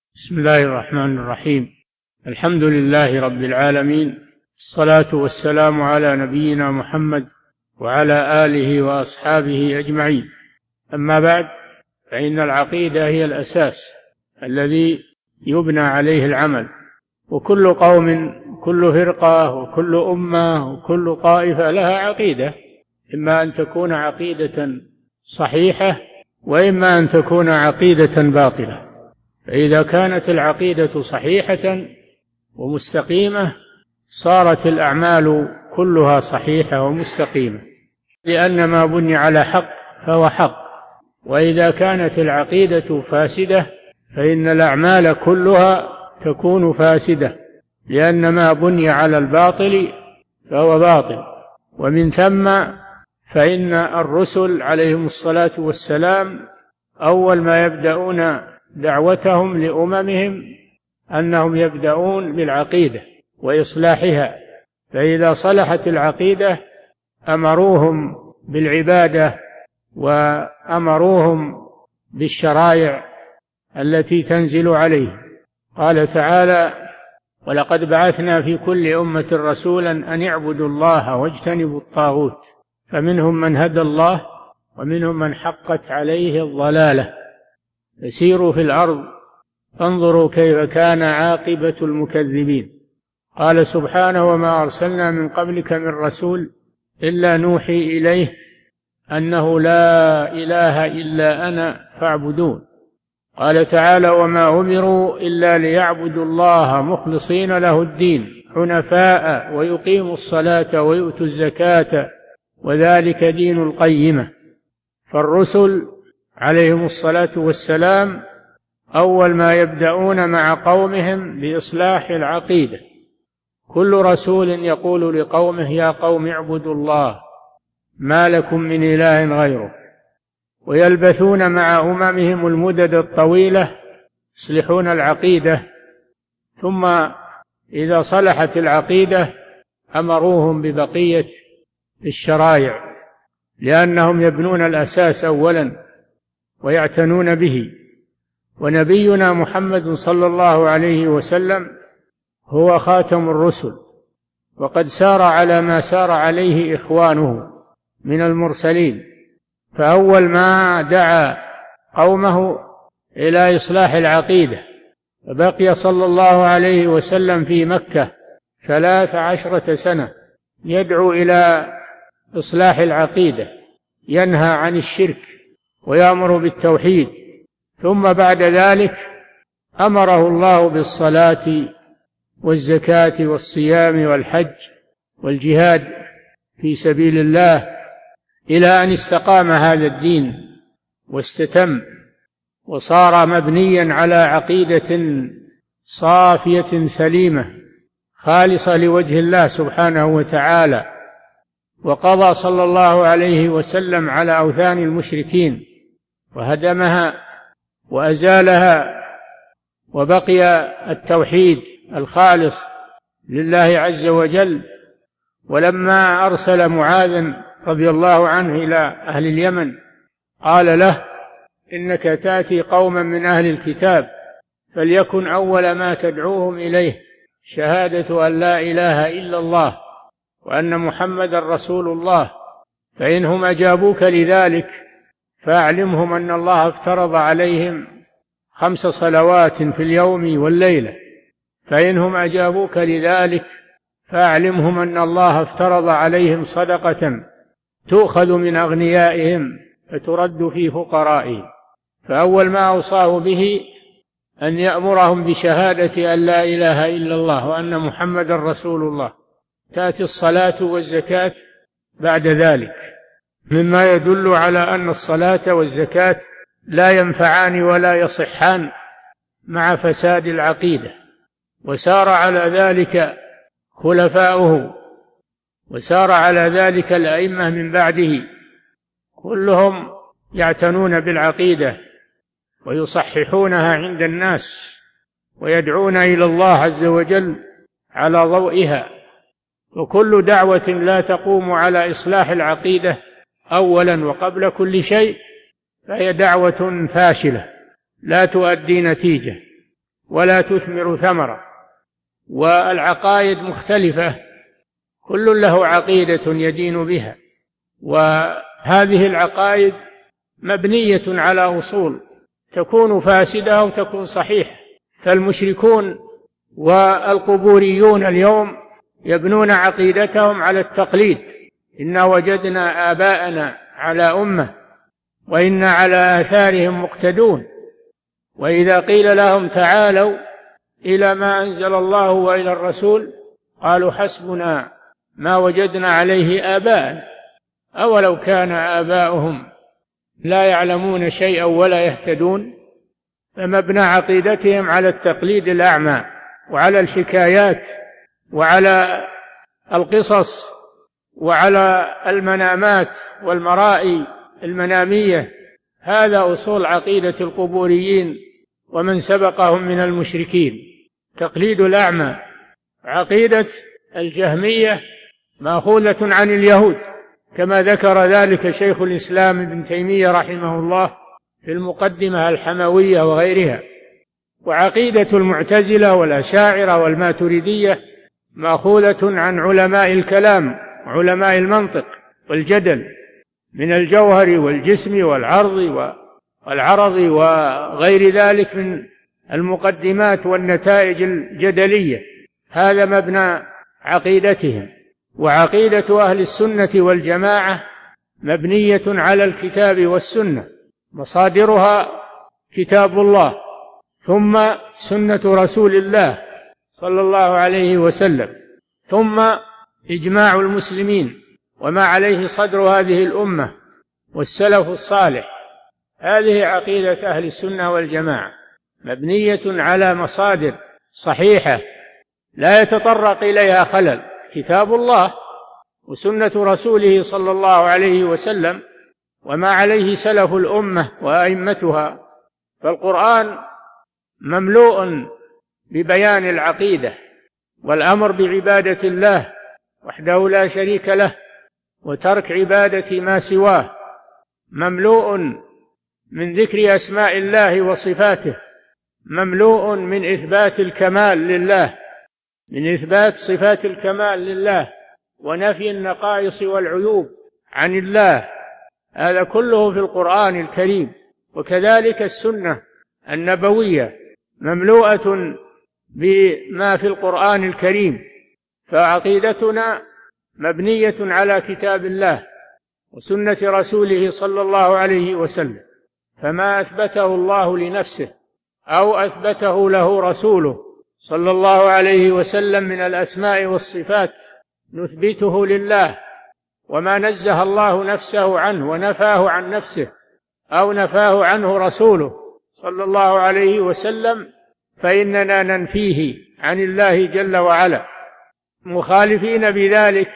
بسم الله الرحمن الرحيم. الحمد لله رب العالمين، الصلاة والسلام على نبينا محمد وعلى آله وأصحابه أجمعين. أما بعد، فإن العقيدة هي الأساس الذي يبنى عليه العمل، وكل قوم، كل فرقة، وكل أمة، وكل طائفة لها عقيدة، إما أن تكون عقيدة صحيحة وإما أن تكون عقيدة باطلة. فإذا كانت العقيدة صحيحة ومستقيمة صارت الأعمال كلها صحيحة ومستقيمة، لأن ما بني على حق فهو حق. وإذا كانت العقيدة فاسدة فإن الأعمال كلها تكون فاسدة، لأن ما بني على الباطل فهو باطل. ومن ثم فإن الرسل عليهم الصلاة والسلام أول ما يبدأون دعوتهم لأممهم أنهم يبدأون بالعقيدة وإصلاحها، فإذا صلحت العقيدة أمروهم بالعبادة وأمروهم بالشرائع التي تنزل عليه. قال تعالى: ولقد بعثنا في كل أمة رسولا أن اعبدوا الله واجتنبوا الطاغوت، فمنهم من هدى الله ومنهم من حقت عليه الضلالة، فسيروا في الأرض فانظروا كيف كان عاقبة المكذبين. قال سبحانه: وما أرسلنا من قبلك من رسول إلا نوحي إليه أنه لا إله إلا أنا فاعبدون. قال تعالى: وما أمروا إلا ليعبدوا الله مخلصين له الدين حنفاء ويقيموا الصلاة ويؤتوا الزكاة وذلك دين القيمة. فالرسل عليهم الصلاة والسلام أول ما يبدأون مع قومهم بإصلاح العقيدة. كل رسول يقول لقومه: يا قوم اعبدوا الله ما لكم من إله غيره. ويلبثون مع أممهم المدد الطويلة يصلحون العقيدة، ثم إذا صلحت العقيدة أمروهم ببقية الشرائع، لأنهم يبنون الأساس أولا ويعتنون به. ونبينا محمد صلى الله عليه وسلم هو خاتم الرسل، وقد سار على ما سار عليه إخوانه من المرسلين، فأول ما دعا قومه إلى إصلاح العقيدة، فبقي صلى الله عليه وسلم في مكة 13 سنة يدعو إلى إصلاح العقيدة، ينهى عن الشرك ويأمر بالتوحيد. ثم بعد ذلك أمره الله بالصلاة والزكاة والصيام والحج والجهاد في سبيل الله، إلى أن استقام هذا الدين واستتم وصار مبنيا على عقيدة صافية سليمة خالصة لوجه الله سبحانه وتعالى. وقضى صلى الله عليه وسلم على أوثان المشركين وهدمها وأزالها، وبقي التوحيد الخالص لله عز وجل. ولما أرسل معاذ رضي الله عنه إلى أهل اليمن قال له: إنك تأتي قوما من أهل الكتاب فليكن أول ما تدعوهم إليه شهادة أن لا إله إلا الله وأن محمد رسول الله، فإنهم أجابوك لذلك فأعلمهم أن الله افترض عليهم 5 صلوات في اليوم والليلة. فإنهم أجابوك لذلك فأعلمهم أن الله افترض عليهم صدقة تؤخذ من أغنيائهم فترد في فقرائهم. فأول ما أوصاه به أن يأمرهم بشهادة أن لا إله إلا الله وأن محمد رسول الله، تأتي الصلاة والزكاة بعد ذلك، مما يدل على أن الصلاة والزكاة لا ينفعان ولا يصحان مع فساد العقيدة. وسار على ذلك خلفاؤه، وسار على ذلك الأئمة من بعده، كلهم يعتنون بالعقيدة ويصححونها عند الناس ويدعون إلى الله عز وجل على ضوئها. وكل دعوة لا تقوم على إصلاح العقيدة أولا وقبل كل شيء فهي دعوة فاشلة لا تؤدي نتيجة. ولا تثمر ثمرة. والعقائد مختلفة، كل له عقيدة يدين بها، وهذه العقائد مبنية على أصول تكون فاسدة وتكون صحيحة. فالمشركون والقبوريون اليوم يبنون عقيدتهم على التقليد: إنا وجدنا آباءنا على أمة وإنا على آثارهم مقتدون. وإذا قيل لهم تعالوا إلى ما أنزل الله وإلى الرسول قالوا حسبنا ما وجدنا عليه آباءنا أولو كان آباؤهم لا يعلمون شيئا ولا يهتدون. فمبنى عقيدتهم على التقليد الأعمى وعلى الحكايات وعلى القصص وعلى المنامات والمرائي المنامية. هذا أصول عقيدة القبوريين ومن سبقهم من المشركين، تقليد الأعمى. عقيدة الجهمية مأخوذة عن اليهود كما ذكر ذلك شيخ الإسلام ابن تيمية رحمه الله في المقدمة الحموية وغيرها. وعقيدة المعتزلة والأشاعرة والماتريدية مأخوذة عن علماء الكلام علماء المنطق والجدل من الجوهر والجسم والعرض وغير ذلك من المقدمات والنتائج الجدلية. هذا مبنى عقيدتهم. وعقيدة أهل السنة والجماعة مبنية على الكتاب والسنة، مصادرها كتاب الله ثم سنة رسول الله صلى الله عليه وسلم ثم إجماع المسلمين وما عليه صدر هذه الأمة والسلف الصالح. هذه عقيدة أهل السنة والجماعة، مبنية على مصادر صحيحة لا يتطرق إليها خلل: كتاب الله وسنة رسوله صلى الله عليه وسلم وما عليه سلف الأمة وأئمتها. فالقرآن مملوء ببيان العقيدة والأمر بعبادة الله وحده لا شريك له وترك عبادة ما سواه، مملوء من ذكر أسماء الله وصفاته، مملوء من إثبات الكمال لله، من إثبات صفات الكمال لله ونفي النقائص والعيوب عن الله. هذا كله في القرآن الكريم. وكذلك السنة النبوية مملوءة بما في القرآن الكريم. فعقيدتنا مبنية على كتاب الله وسنة رسوله صلى الله عليه وسلم. فما أثبته الله لنفسه أو أثبته له رسوله صلى الله عليه وسلم من الأسماء والصفات نثبته لله، وما نزه الله نفسه عنه ونفاه عن نفسه أو نفاه عنه رسوله صلى الله عليه وسلم فإننا ننفيه عن الله جل وعلا، مخالفين بذلك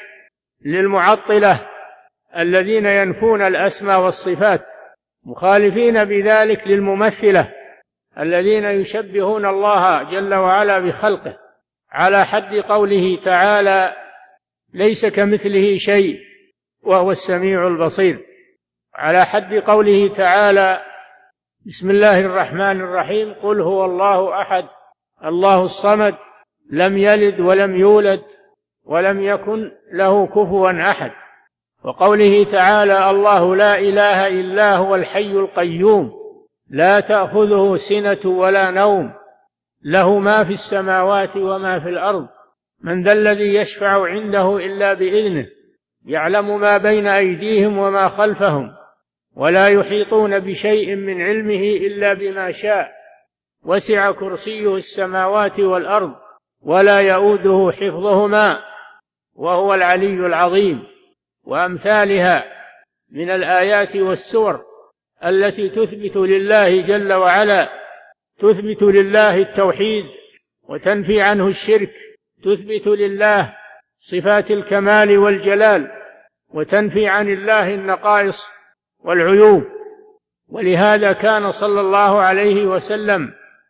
للمعطلة الذين ينفون الأسماء والصفات، مخالفين بذلك للممثلة الذين يشبهون الله جل وعلا بخلقه، على حد قوله تعالى: ليس كمثله شيء وهو السميع البصير. على حد قوله تعالى: بسم الله الرحمن الرحيم: قل هو الله أحد الله الصمد لم يلد ولم يولد ولم يكن له كفوا أحد. وقوله تعالى: الله لا إله إلا هو الحي القيوم لا تأخذه سنة ولا نوم له ما في السماوات وما في الأرض من ذا الذي يشفع عنده إلا بإذنه يعلم ما بين أيديهم وما خلفهم ولا يحيطون بشيء من علمه إلا بما شاء وسع كرسيه السماوات والأرض ولا يؤوده حفظهما وهو العلي العظيم. وأمثالها من الآيات والسور التي تثبت لله جل وعلا، تثبت لله التوحيد وتنفي عنه الشرك، تثبت لله صفات الكمال والجلال وتنفي عن الله النقائص والعيوب. ولهذا كان صلى الله عليه وسلم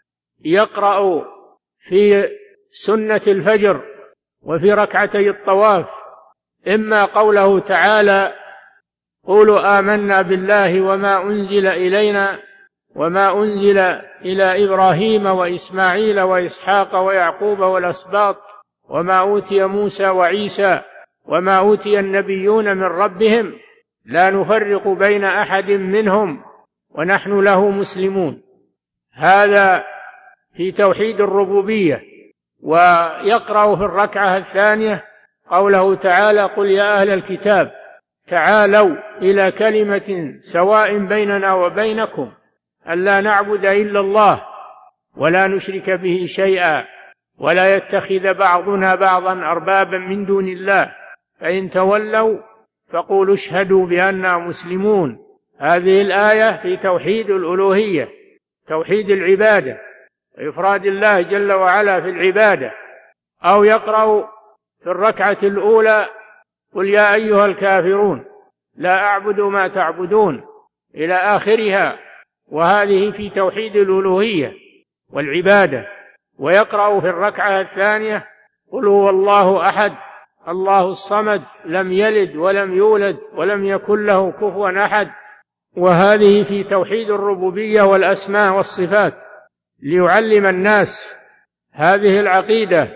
يقرأ في سنة الفجر وفي ركعتي الطواف إما قوله تعالى: قولوا آمنا بالله وما أنزل إلينا وما أنزل إلى إبراهيم وإسماعيل وإسحاق ويعقوب والأسباط وما أوتي موسى وعيسى وما أوتي النبيون من ربهم لا نفرق بين أحد منهم ونحن له مسلمون. هذا في توحيد الربوبية. ويقرأ في الركعة الثانية قوله تعالى: قل يا أهل الكتاب تعالوا إلى كلمة سواء بيننا وبينكم ألا نعبد إلا الله ولا نشرك به شيئا ولا يتخذ بعضنا بعضا أربابا من دون الله فإن تولوا فقولوا اشهدوا بأننا مسلمون. هذه الآية في توحيد الألوهية، توحيد العبادة وإفراد الله جل وعلا في العبادة. أو يقرأ في الركعة الأولى: قل يا أيها الكافرون لا أعبد ما تعبدون إلى آخرها، وهذه في توحيد الألوهية والعبادة. ويقرأ في الركعة الثانية: قل هو الله أحد الله الصمد لم يلد ولم يولد ولم يكن له كفوا أحد، وهذه في توحيد الربوبية والأسماء والصفات، ليعلم الناس هذه العقيدة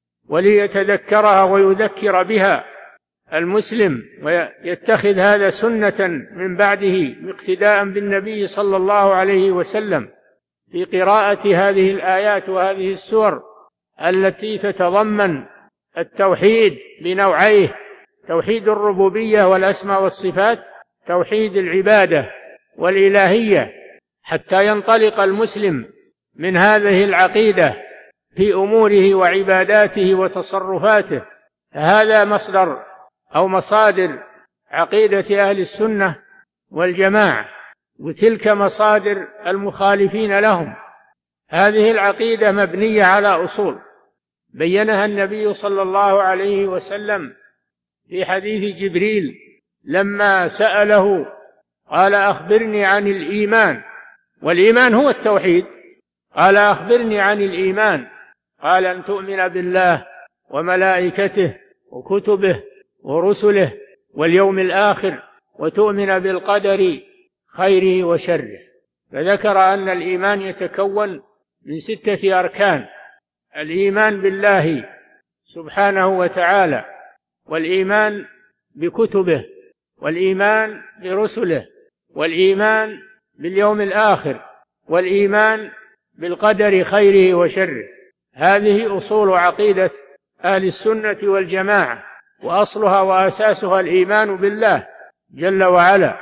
وليتذكرها ويذكر بها المسلم ويتخذ هذا سنة من بعده اقتداء بالنبي صلى الله عليه وسلم في قراءة هذه الآيات وهذه السور التي تتضمن التوحيد بنوعيه: توحيد الربوبية والأسماء والصفات، توحيد العبادة والإلهية، حتى ينطلق المسلم من هذه العقيدة في أموره وعباداته وتصرفاته. هذا مصدر أو مصادر عقيدة أهل السنة والجماعة، وتلك مصادر المخالفين لهم. هذه العقيدة مبنية على أصول بينها النبي صلى الله عليه وسلم في حديث جبريل لما سأله قال: أخبرني عن الإيمان. والإيمان هو التوحيد. قال: أخبرني عن الإيمان. قال: أن تؤمن بالله وملائكته وكتبه ورسله واليوم الآخر وتؤمن بالقدر خيره وشره. فذكر أن الإيمان يتكون من 6 أركان: الإيمان بالله سبحانه وتعالى، والإيمان بكتبه، والإيمان برسله، والإيمان باليوم الآخر، والإيمان بالقدر خيره وشره. هذه أصول عقيدة أهل السنة والجماعة، وأصلها وأساسها الإيمان بالله جل وعلا.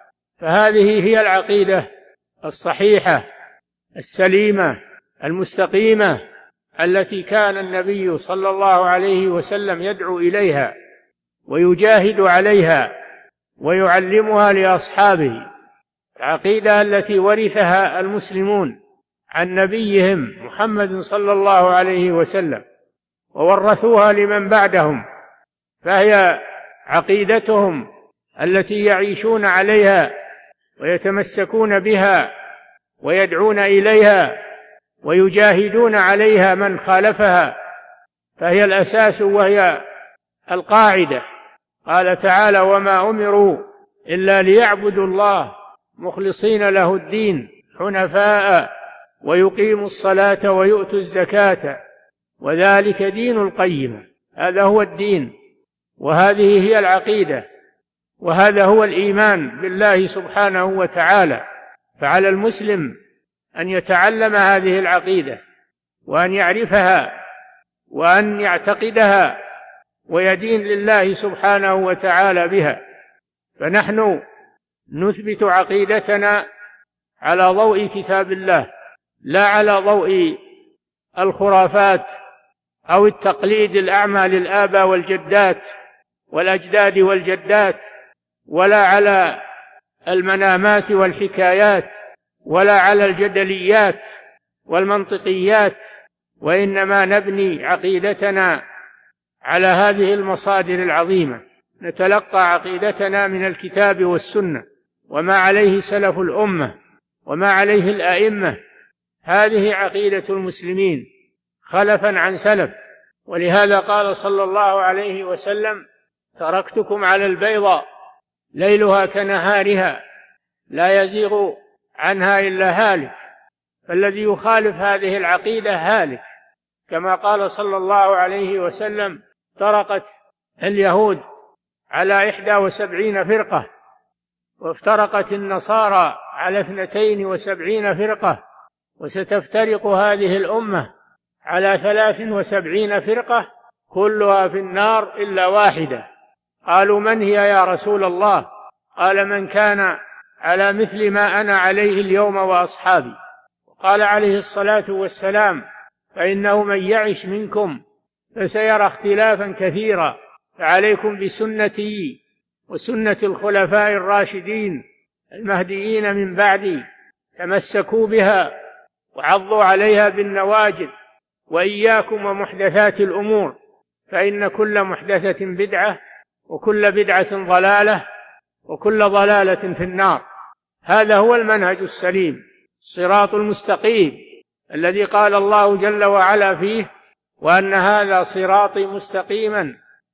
فهذه هي العقيدة الصحيحة السليمة المستقيمة التي كان النبي صلى الله عليه وسلم يدعو إليها ويجاهد عليها ويعلمها لأصحابه، العقيدة التي ورثها المسلمون عن نبيهم محمد صلى الله عليه وسلم وورثوها لمن بعدهم، فهي عقيدتهم التي يعيشون عليها ويتمسكون بها ويدعون إليها ويجاهدون عليها من خالفها، فهي الأساس وهي القاعدة. قال تعالى: وما أمروا إلا ليعبدوا الله مخلصين له الدين حنفاء ويقيموا الصلاة ويؤتوا الزكاة وذلك دين القيمة. هذا هو الدين، وهذه هي العقيدة، وهذا هو الإيمان بالله سبحانه وتعالى. فعلى المسلم أن يتعلم هذه العقيدة وأن يعرفها وأن يعتقدها ويدين لله سبحانه وتعالى بها. فنحن نثبت عقيدتنا على ضوء كتاب الله، لا على ضوء الخرافات أو التقليد الأعمى للآباء والجدات والأجداد والجدات، ولا على المنامات والحكايات، ولا على الجدليات والمنطقيات، وإنما نبني عقيدتنا على هذه المصادر العظيمة. نتلقى عقيدتنا من الكتاب والسنة وما عليه سلف الأمة وما عليه الأئمة. هذه عقيدة المسلمين خلفا عن سلف. ولهذا قال صلى الله عليه وسلم: تركتكم على البيضاء ليلها كنهارها لا يزيغ عنها إلا هالك، فالذي يخالف هذه العقيدة هالك، كما قال صلى الله عليه وسلم: افترقت اليهود على 71 فرقة، وافترقت النصارى على 72 فرقة، وستفترق هذه الأمة على 73 فرقة، كلها في النار إلا واحدة. قالوا: من هي يا رسول الله؟ قال: من كان على مثل ما أنا عليه اليوم وأصحابي. وقال عليه الصلاة والسلام: فإنه من يعش منكم فسيرى اختلافا كثيرا، فعليكم بسنتي وسنة الخلفاء الراشدين المهديين من بعدي، تمسكوا بها وعضوا عليها بالنواجذ، وإياكم ومحدثات الأمور، فإن كل محدثة بدعة، وكل بدعة ضلالة، وكل ضلالة في النار. هذا هو المنهج السليم، الصراط المستقيم الذي قال الله جل وعلا فيه: وأن هذا صراطي مستقيما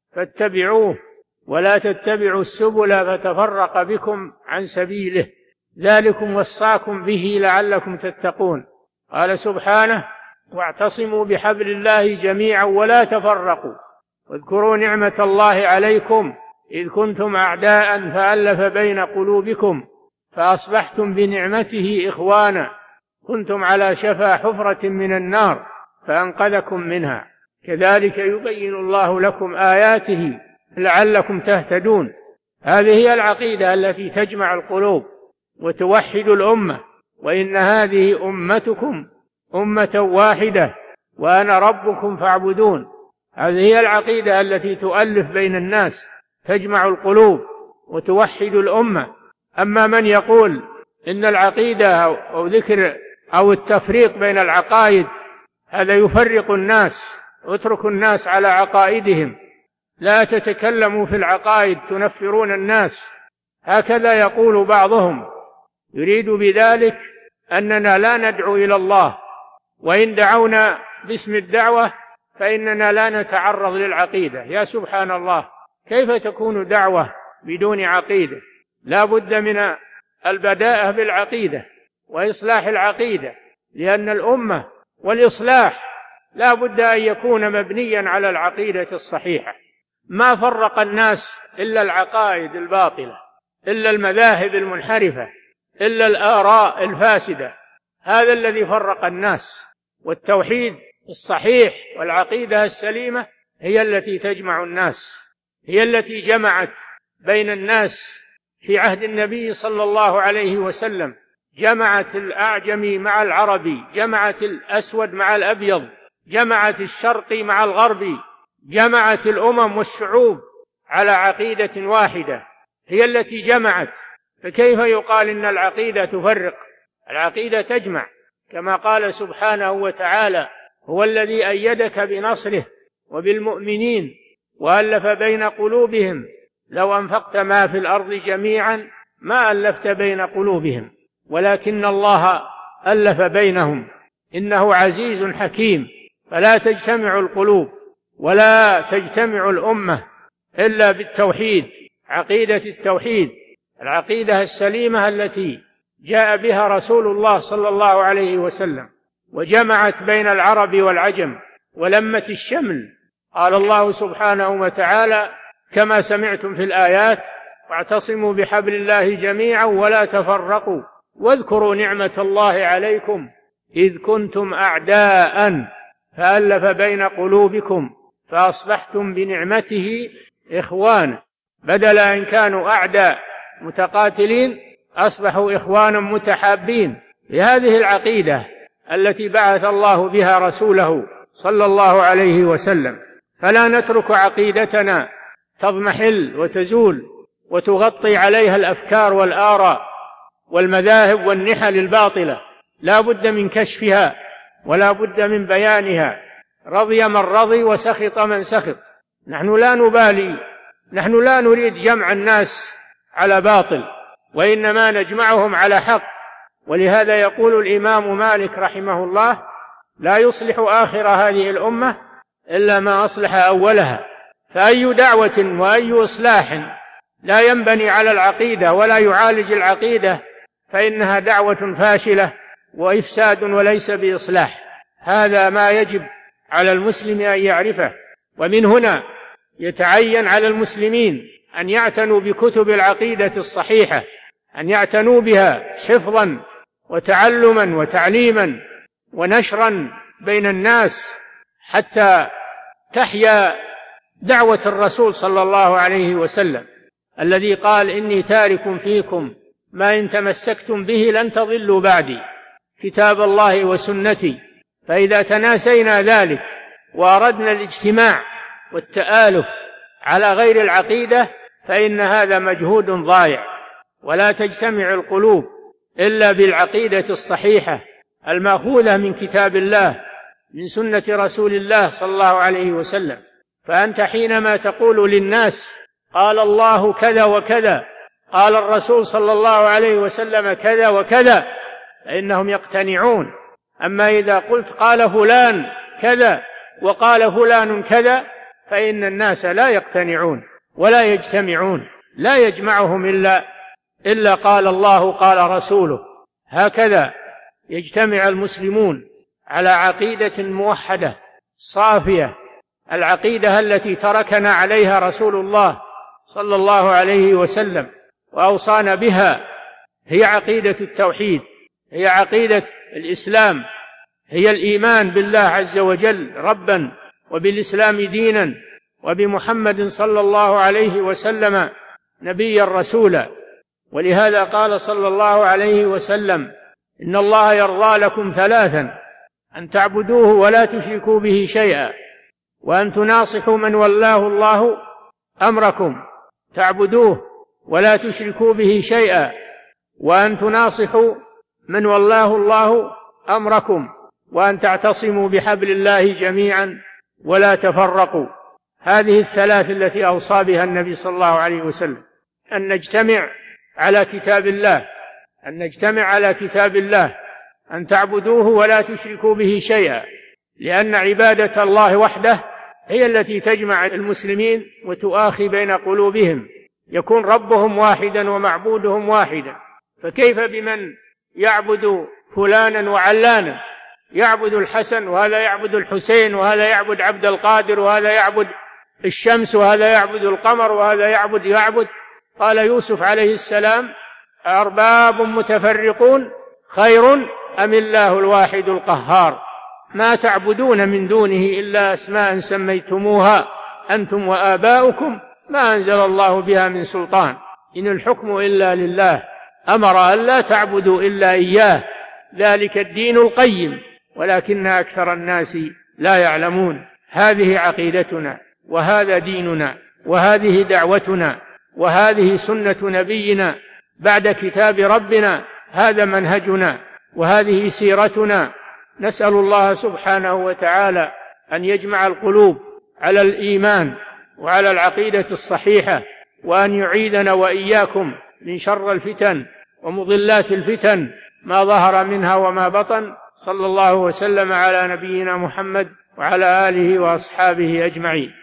فاتبعوه ولا تتبعوا السبل فتفرق بكم عن سبيله، ذلكم وصاكم به لعلكم تتقون. قال سبحانه: واعتصموا بحبل الله جميعا ولا تفرقوا، واذكروا نعمة الله عليكم إذ كنتم أعداء فألف بين قلوبكم فأصبحتم بنعمته إخوانا، كنتم على شفا حفرة من النار فأنقذكم منها، كذلك يبين الله لكم آياته لعلكم تهتدون. هذه هي العقيدة التي تجمع القلوب وتوحد الأمة، وإن هذه أمتكم أمة واحدة وأنا ربكم فاعبدون. هذه هي العقيدة التي تؤلف بين الناس، تجمع القلوب وتوحد الأمة. أما من يقول إن العقيدة أو ذكر أو التفريق بين العقائد هذا يفرق الناس، اتركوا الناس على عقائدهم، لا تتكلموا في العقائد تنفرون الناس، هكذا يقول بعضهم، يريد بذلك أننا لا ندعو إلى الله، وإن دعونا باسم الدعوة فإننا لا نتعرض للعقيدة. يا سبحان الله، كيف تكون دعوة بدون عقيدة؟ لا بد من البداءة بالعقيدة وإصلاح العقيدة، لأن الأمة والإصلاح لا بد أن يكون مبنيا على العقيدة الصحيحة. ما فرق الناس إلا العقائد الباطلة، إلا المذاهب المنحرفة، إلا الآراء الفاسدة، هذا الذي فرق الناس. والتوحيد الصحيح والعقيدة السليمة هي التي تجمع الناس، هي التي جمعت بين الناس في عهد النبي صلى الله عليه وسلم، جمعت الأعجمي مع العربي، جمعت الأسود مع الأبيض، جمعت الشرقي مع الغربي، جمعت الأمم والشعوب على عقيدة واحدة، هي التي جمعت. فكيف يقال إن العقيدة تفرق؟ العقيدة تجمع، كما قال سبحانه وتعالى: هو الذي أيدك بنصره وبالمؤمنين وألف بين قلوبهم لو أنفقت ما في الأرض جميعا ما ألفت بين قلوبهم ولكن الله ألف بينهم إنه عزيز حكيم. فلا تجتمع القلوب ولا تجتمع الأمة إلا بالتوحيد، عقيدة التوحيد، العقيدة السليمة التي جاء بها رسول الله صلى الله عليه وسلم، وجمعت بين العرب والعجم ولمت الشمل. قال الله سبحانه وتعالى كما سمعتم في الآيات: واعتصموا بحبل الله جميعا ولا تفرقوا واذكروا نعمة الله عليكم إذ كنتم أعداء فألف بين قلوبكم فأصبحتم بنعمته إخوانا. بدل أن كانوا أعداء متقاتلين أصبحوا إخوانا متحابين بهذه العقيدة التي بعث الله بها رسوله صلى الله عليه وسلم. فلا نترك عقيدتنا تضمحل وتزول وتغطي عليها الأفكار والآراء والمذاهب والنحل الباطلة، لا بد من كشفها ولا بد من بيانها، رضي من رضي وسخط من سخط. نحن لا نبالي، نحن لا نريد جمع الناس على باطل، وإنما نجمعهم على حق. ولهذا يقول الإمام مالك رحمه الله: لا يصلح آخر هذه الأمة إلا ما أصلح أولها. فأي دعوة وأي إصلاح لا ينبني على العقيدة ولا يعالج العقيدة فإنها دعوة فاشلة وإفساد وليس بإصلاح. هذا ما يجب على المسلم أن يعرفه. ومن هنا يتعين على المسلمين أن يعتنوا بكتب العقيدة الصحيحة، أن يعتنوا بها حفظا وتعلما وتعليما ونشرا بين الناس، حتى تحيا دعوة الرسول صلى الله عليه وسلم الذي قال: إني تارك فيكم ما إن تمسكتم به لن تضلوا بعدي، كتاب الله وسنتي. فإذا تناسينا ذلك وأردنا الاجتماع والتآلف على غير العقيدة فإن هذا مجهود ضائع، ولا تجتمع القلوب إلا بالعقيدة الصحيحة المأخوذة من كتاب الله من سنة رسول الله صلى الله عليه وسلم. فأنت حينما تقول للناس قال الله كذا وكذا، قال الرسول صلى الله عليه وسلم كذا وكذا، فإنهم يقتنعون. أما إذا قلت قال فلان كذا وقال فلان كذا فإن الناس لا يقتنعون ولا يجتمعون، لا يجمعهم إلا قال الله قال رسوله. هكذا يجتمع المسلمون على عقيدة موحدة صافية، العقيدة التي تركنا عليها رسول الله صلى الله عليه وسلم وأوصانا بها، هي عقيدة التوحيد، هي عقيدة الإسلام، هي الإيمان بالله عز وجل ربا وبالإسلام دينا وبمحمد صلى الله عليه وسلم نبيا رسولا. ولهذا قال صلى الله عليه وسلم: إن الله يرضى لكم ثلاثا: أن تعبدوه ولا تشركوا به شيئا، وأن تناصحوا من ولاه الله أمركم. تعبدوه ولا تشركوا به شيئا، وأن تناصحوا من ولاه الله أمركم، وأن تعتصموا بحبل الله جميعا ولا تفرقوا. هذه الثلاث التي أوصى بها النبي صلى الله عليه وسلم، أن نجتمع على كتاب الله، أن نجتمع على كتاب الله، أن تعبدوه ولا تشركوا به شيئا، لأن عبادة الله وحده هي التي تجمع المسلمين وتؤاخي بين قلوبهم، يكون ربهم واحدا ومعبودهم واحدا. فكيف بمن يعبد فلانا وعلانا، يعبد الحسن وهذا يعبد الحسين وهذا يعبد عبد القادر وهذا يعبد الشمس وهذا يعبد القمر وهذا يعبد. قال يوسف عليه السلام: أرباب متفرقون خير أم الله الواحد القهار، ما تعبدون من دونه إلا أسماء سميتموها أنتم وآباؤكم ما أنزل الله بها من سلطان، إن الحكم إلا لله، أمر أن لا تعبدوا إلا إياه، ذلك الدين القيم ولكن أكثر الناس لا يعلمون. هذه عقيدتنا، وهذا ديننا، وهذه دعوتنا، وهذه سنة نبينا بعد كتاب ربنا، هذا منهجنا وهذه سيرتنا. نسأل الله سبحانه وتعالى أن يجمع القلوب على الإيمان وعلى العقيدة الصحيحة، وأن يعيذنا وإياكم من شر الفتن ومضلات الفتن ما ظهر منها وما بطن. صلى الله وسلم على نبينا محمد وعلى آله وأصحابه أجمعين.